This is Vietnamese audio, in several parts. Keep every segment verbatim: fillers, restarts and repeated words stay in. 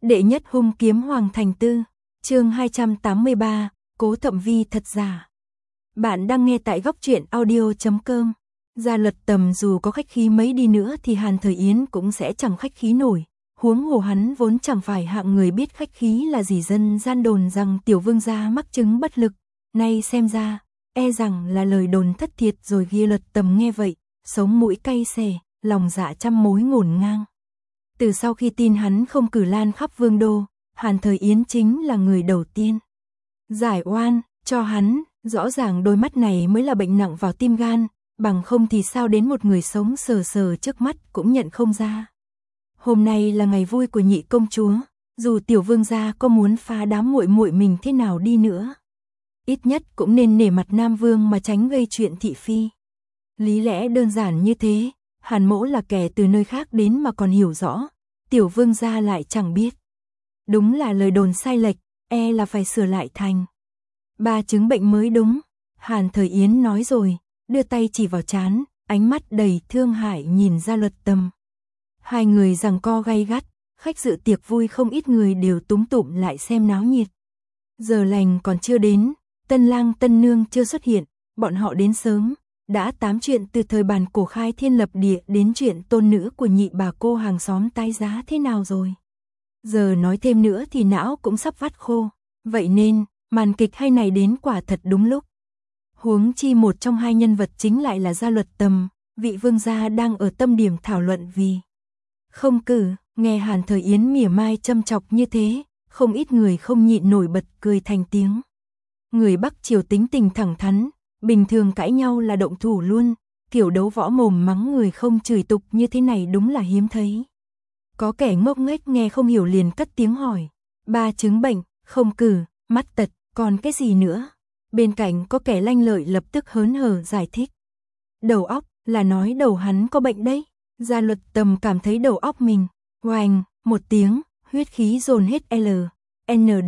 Đệ nhất hung kiếm Hoàng Thành Tư, chương hai trăm tám mươi ba, Cố Thậm Vi thật giả. Bạn đang nghe tại góc truyện audio chấm com. Gia Luật Tầm dù có khách khí mấy đi nữa thì Hàn Thời Yến cũng sẽ chẳng khách khí nổi. Huống hồ hắn vốn chẳng phải hạng người biết khách khí là gì, dân gian đồn rằng tiểu vương gia mắc chứng bất lực. Nay xem ra, e rằng là lời đồn thất thiệt rồi. Ghi Luật Tầm nghe vậy, sống mũi cay xè, lòng dạ trăm mối ngổn ngang. Từ sau khi tin hắn không cử lan khắp vương đô, Hàn Thời Yến chính là người đầu tiên giải oan cho hắn. Rõ ràng đôi mắt này mới là bệnh nặng vào tim gan, bằng không thì sao đến một người sống sờ sờ trước mắt cũng nhận không ra. Hôm nay là ngày vui của nhị công chúa, dù tiểu vương gia có muốn phá đám muội muội mình thế nào đi nữa, ít nhất cũng nên nể mặt Nam Vương mà tránh gây chuyện thị phi. Lý lẽ đơn giản như thế, Hàn Mỗ là kẻ từ nơi khác đến mà còn hiểu rõ, tiểu vương gia lại chẳng biết. Đúng là lời đồn sai lệch, e là phải sửa lại thành ba chứng bệnh mới đúng. Hàn Thời Yến nói rồi, đưa tay chỉ vào trán, ánh mắt đầy thương hại nhìn Gia Luật Tầm. Hai người giằng co gay gắt, khách dự tiệc vui không ít người đều túm tụm lại xem náo nhiệt. Giờ lành còn chưa đến, tân lang tân nương chưa xuất hiện, bọn họ đến sớm, đã tám chuyện từ thời bàn cổ khai thiên lập địa đến chuyện tôn nữ của nhị bà cô hàng xóm tái giá thế nào rồi. Giờ nói thêm nữa thì não cũng sắp vắt khô, vậy nên màn kịch hay này đến quả thật đúng lúc. Huống chi một trong hai nhân vật chính lại là Gia Luật Tầm, vị vương gia đang ở tâm điểm thảo luận vì không cử. Nghe Hàn Thời Yến mỉa mai châm chọc như thế, không ít người không nhịn nổi bật cười thành tiếng. Người Bắc Triều tính tình thẳng thắn, bình thường cãi nhau là động thủ luôn, kiểu đấu võ mồm mắng người không chửi tục như thế này đúng là hiếm thấy. Có kẻ ngốc nghếch nghe không hiểu liền cất tiếng hỏi, ba chứng bệnh, không cử, mắt tật, còn cái gì nữa? Bên cạnh có kẻ lanh lợi lập tức hớn hở giải thích. Đầu óc, là nói đầu hắn có bệnh đấy. Gia Luật Tầm cảm thấy đầu óc mình, oành, một tiếng, huyết khí dồn hết L, N D,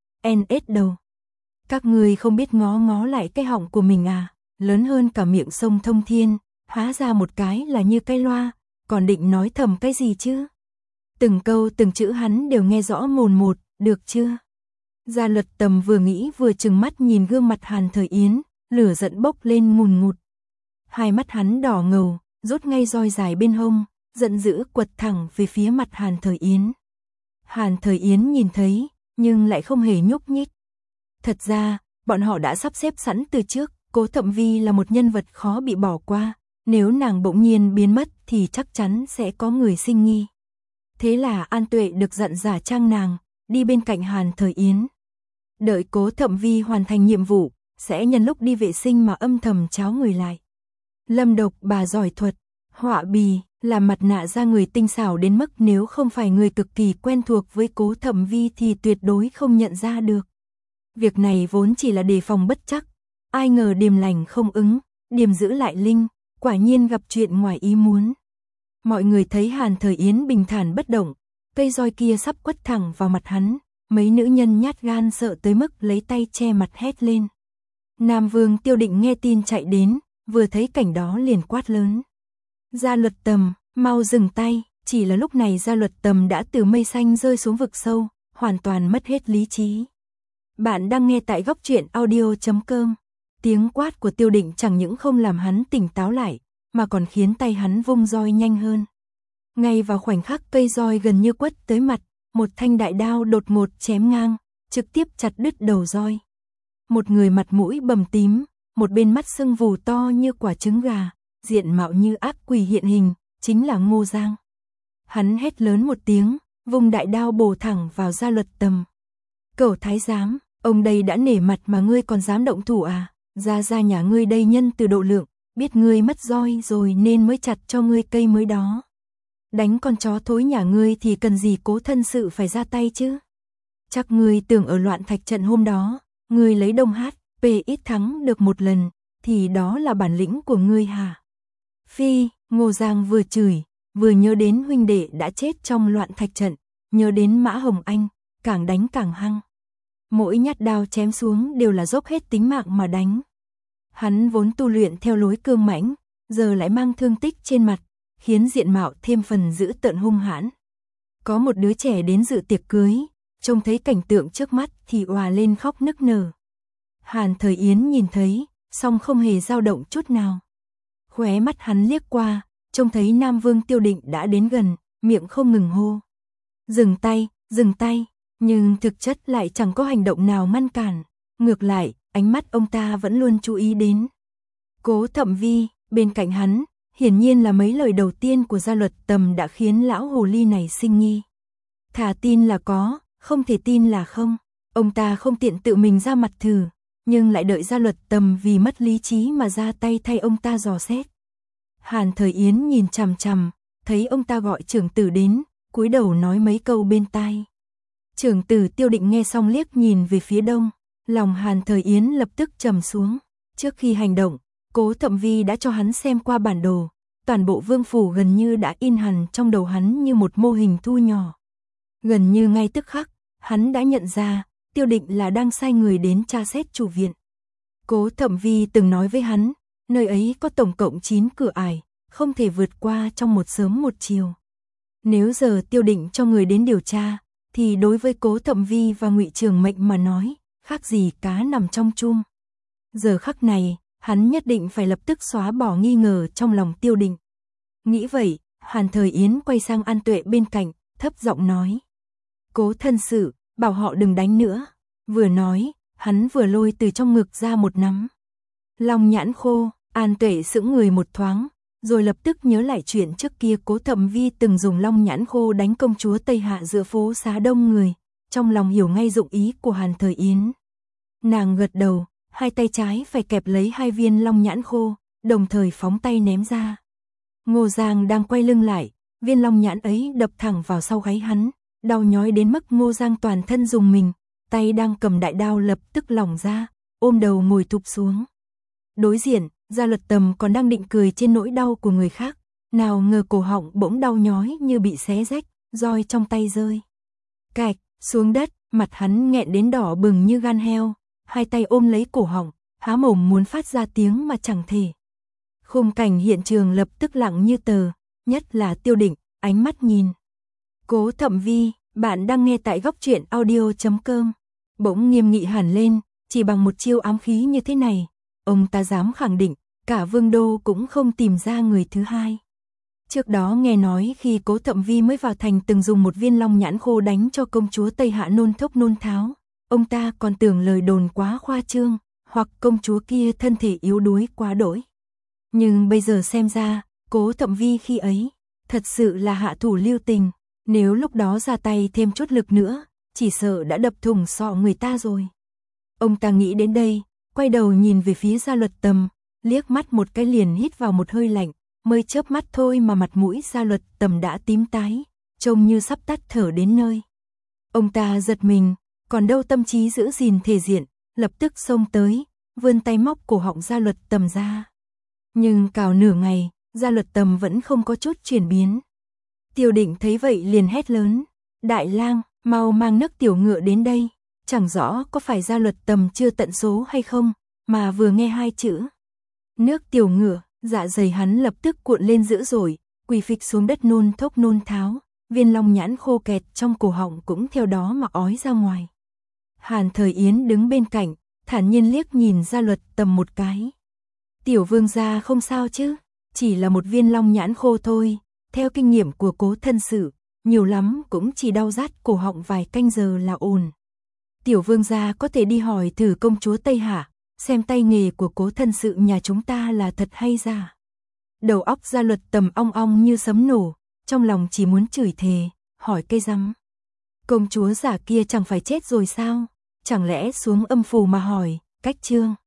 N S đầu. Các người không biết ngó ngó lại cái họng của mình à, lớn hơn cả miệng sông thông thiên, hóa ra một cái là như cái loa, còn định nói thầm cái gì chứ? Từng câu từng chữ hắn đều nghe rõ mồn một, được chưa? Gia Luật Tầm vừa nghĩ vừa trừng mắt nhìn gương mặt Hàn Thời Yến, lửa giận bốc lên ngùn ngụt. Hai mắt hắn đỏ ngầu, rút ngay roi dài bên hông, giận dữ quật thẳng về phía mặt Hàn Thời Yến. Hàn Thời Yến nhìn thấy, nhưng lại không hề nhúc nhích. Thật ra, bọn họ đã sắp xếp sẵn từ trước, Cố Thậm Vi là một nhân vật khó bị bỏ qua, nếu nàng bỗng nhiên biến mất thì chắc chắn sẽ có người sinh nghi. Thế là An Tuệ được dặn giả trang nàng, đi bên cạnh Hàn Thời Yến. Đợi Cố Thậm Vi hoàn thành nhiệm vụ, sẽ nhân lúc đi vệ sinh mà âm thầm tráo người lại. Lâm Độc bà giỏi thuật, họa bì, làm mặt nạ ra người tinh xảo đến mức nếu không phải người cực kỳ quen thuộc với Cố Thậm Vi thì tuyệt đối không nhận ra được. Việc này vốn chỉ là đề phòng bất chắc, ai ngờ điềm lành không ứng, điềm giữ lại linh, quả nhiên gặp chuyện ngoài ý muốn. Mọi người thấy Hàn Thời Yến bình thản bất động, cây roi kia sắp quất thẳng vào mặt hắn, mấy nữ nhân nhát gan sợ tới mức lấy tay che mặt hét lên. Nam Vương Tiêu Định nghe tin chạy đến, vừa thấy cảnh đó liền quát lớn. Gia Luật Tầm, mau dừng tay. Chỉ là lúc này Gia Luật Tầm đã từ mây xanh rơi xuống vực sâu, hoàn toàn mất hết lý trí. Bạn đang nghe tại góc truyện audio chấm com. Tiếng quát của Tiêu Định chẳng những không làm hắn tỉnh táo lại, mà còn khiến tay hắn vung roi nhanh hơn. Ngay vào khoảnh khắc cây roi gần như quất tới mặt, một thanh đại đao đột ngột chém ngang, trực tiếp chặt đứt đầu roi. Một người mặt mũi bầm tím, một bên mắt sưng vù to như quả trứng gà, diện mạo như ác quỷ hiện hình, chính là Ngô Giang. Hắn hét lớn một tiếng, vùng đại đao bổ thẳng vào Gia Luật Tầm. Cẩu thái giám, ông đây đã nể mặt mà ngươi còn dám động thủ à? Ra ra nhà ngươi đây nhân từ độ lượng, biết ngươi mất roi rồi nên mới chặt cho ngươi cây mới đó. Đánh con chó thối nhà ngươi thì cần gì Cố thân sự phải ra tay chứ? Chắc ngươi tưởng ở loạn thạch trận hôm đó, ngươi lấy đông hát, pê ít thắng được một lần, thì đó là bản lĩnh của ngươi hả? Phi, Ngô Giang vừa chửi, vừa nhớ đến huynh đệ đã chết trong loạn thạch trận, nhớ đến Mã Hồng Anh, càng đánh càng hăng. Mỗi nhát đao chém xuống đều là dốc hết tính mạng mà đánh. Hắn vốn tu luyện theo lối cương mãnh, giờ lại mang thương tích trên mặt, khiến diện mạo thêm phần dữ tợn hung hãn. Có một đứa trẻ đến dự tiệc cưới, trông thấy cảnh tượng trước mắt thì òa lên khóc nức nở. Hàn Thời Yến nhìn thấy, song không hề dao động chút nào. Khóe mắt hắn liếc qua, trông thấy Nam Vương Tiêu Định đã đến gần, miệng không ngừng hô. Dừng tay, dừng tay, nhưng thực chất lại chẳng có hành động nào ngăn cản. Ngược lại, ánh mắt ông ta vẫn luôn chú ý đến Cố Thậm Vi, bên cạnh hắn, hiển nhiên là mấy lời đầu tiên của Gia Luật Tầm đã khiến lão hồ ly này sinh nghi. Thà tin là có, không thể tin là không. Ông ta không tiện tự mình ra mặt thử, nhưng lại đợi Gia Luật Tầm vì mất lý trí mà ra tay thay ông ta dò xét. Hàn Thời Yến nhìn chằm chằm, thấy ông ta gọi trưởng tử đến, cúi đầu nói mấy câu bên tai. Trưởng tử Tiêu Định nghe xong liếc nhìn về phía đông, lòng Hàn Thời Yến lập tức trầm xuống. Trước khi hành động, Cố Thậm Vi đã cho hắn xem qua bản đồ, toàn bộ vương phủ gần như đã in hẳn trong đầu hắn như một mô hình thu nhỏ. Gần như ngay tức khắc, hắn đã nhận ra, Tiêu Định là đang sai người đến tra xét chủ viện. Cố Thậm Vi từng nói với hắn, nơi ấy có tổng cộng chín cửa ải, không thể vượt qua trong một sớm một chiều. Nếu giờ Tiêu Định cho người đến điều tra, thì đối với Cố Thậm Vi và Ngụy Trường Mệnh mà nói, khác gì cá nằm trong chum. Giờ khắc này, hắn nhất định phải lập tức xóa bỏ nghi ngờ trong lòng Tiêu Định. Nghĩ vậy, Hàn Thời Yến quay sang An Tuệ bên cạnh, thấp giọng nói. Cố thân sự, bảo họ đừng đánh nữa. Vừa nói, hắn vừa lôi từ trong ngực ra một nắm long nhãn khô. An Tuệ sững người một thoáng, rồi lập tức nhớ lại chuyện trước kia Cố Thậm Vi từng dùng long nhãn khô đánh công chúa Tây Hạ giữa phố xá đông người, trong lòng hiểu ngay dụng ý của Hàn Thời Yến. Nàng gật đầu, hai tay trái phải kẹp lấy hai viên long nhãn khô, đồng thời phóng tay ném ra. Ngô Giang đang quay lưng lại, viên long nhãn ấy đập thẳng vào sau gáy hắn, đau nhói đến mức Ngô Giang toàn thân rùng mình, tay đang cầm đại đao lập tức lỏng ra, ôm đầu ngồi thụp xuống. Đối diện, Gia Luật Tầm còn đang định cười trên nỗi đau của người khác, nào ngờ cổ họng bỗng đau nhói như bị xé rách, roi trong tay rơi cạch xuống đất, mặt hắn nghẹn đến đỏ bừng như gan heo, hai tay ôm lấy cổ họng, há mồm muốn phát ra tiếng mà chẳng thể. Khung cảnh hiện trường lập tức lặng như tờ, nhất là Tiêu Định, ánh mắt nhìn Cố Thậm Vi. Bạn đang nghe tại góc truyện audio chấm com. Bỗng nghiêm nghị hẳn lên, chỉ bằng một chiêu ám khí như thế này, ông ta dám khẳng định, cả Vương Đô cũng không tìm ra người thứ hai. Trước đó nghe nói khi Cố Thậm Vi mới vào thành từng dùng một viên long nhãn khô đánh cho công chúa Tây Hạ nôn thốc nôn tháo, ông ta còn tưởng lời đồn quá khoa trương, hoặc công chúa kia thân thể yếu đuối quá đỗi. Nhưng bây giờ xem ra, Cố Thậm Vi khi ấy, thật sự là hạ thủ lưu tình, nếu lúc đó ra tay thêm chút lực nữa, chỉ sợ đã đập thủng sọ người ta rồi. Ông ta nghĩ đến đây, quay đầu nhìn về phía Gia Luật Tầm, liếc mắt một cái liền hít vào một hơi lạnh, mới chớp mắt thôi mà mặt mũi Gia Luật Tầm đã tím tái, trông như sắp tắt thở đến nơi. Ông ta giật mình, còn đâu tâm trí giữ gìn thể diện, lập tức xông tới, vươn tay móc cổ họng Gia Luật Tầm ra. Nhưng cào nửa ngày, Gia Luật Tầm vẫn không có chút chuyển biến. Tiêu Định thấy vậy liền hét lớn, Đại lang, mau mang nước tiểu ngựa đến đây. Chẳng rõ có phải Gia Luật Tầm chưa tận số hay không, mà vừa nghe hai chữ nước tiểu ngựa, dạ dày hắn lập tức cuộn lên dữ dội, quỳ phịch xuống đất nôn thốc nôn tháo, viên long nhãn khô kẹt trong cổ họng cũng theo đó mà ói ra ngoài. Hàn Thời Yến đứng bên cạnh, thản nhiên liếc nhìn Gia Luật Tầm một cái. Tiểu vương gia không sao chứ, chỉ là một viên long nhãn khô thôi, theo kinh nghiệm của Cố thân sự, nhiều lắm cũng chỉ đau rát cổ họng vài canh giờ là ổn. Tiểu vương gia có thể đi hỏi thử công chúa Tây Hạ, xem tay nghề của Cố thân sự nhà chúng ta là thật hay giả. Đầu óc Gia Luật Tầm ong ong như sấm nổ, trong lòng chỉ muốn chửi thề, hỏi cây rắm. Công chúa giả kia chẳng phải chết rồi sao? Chẳng lẽ xuống âm phủ mà hỏi, cách trương.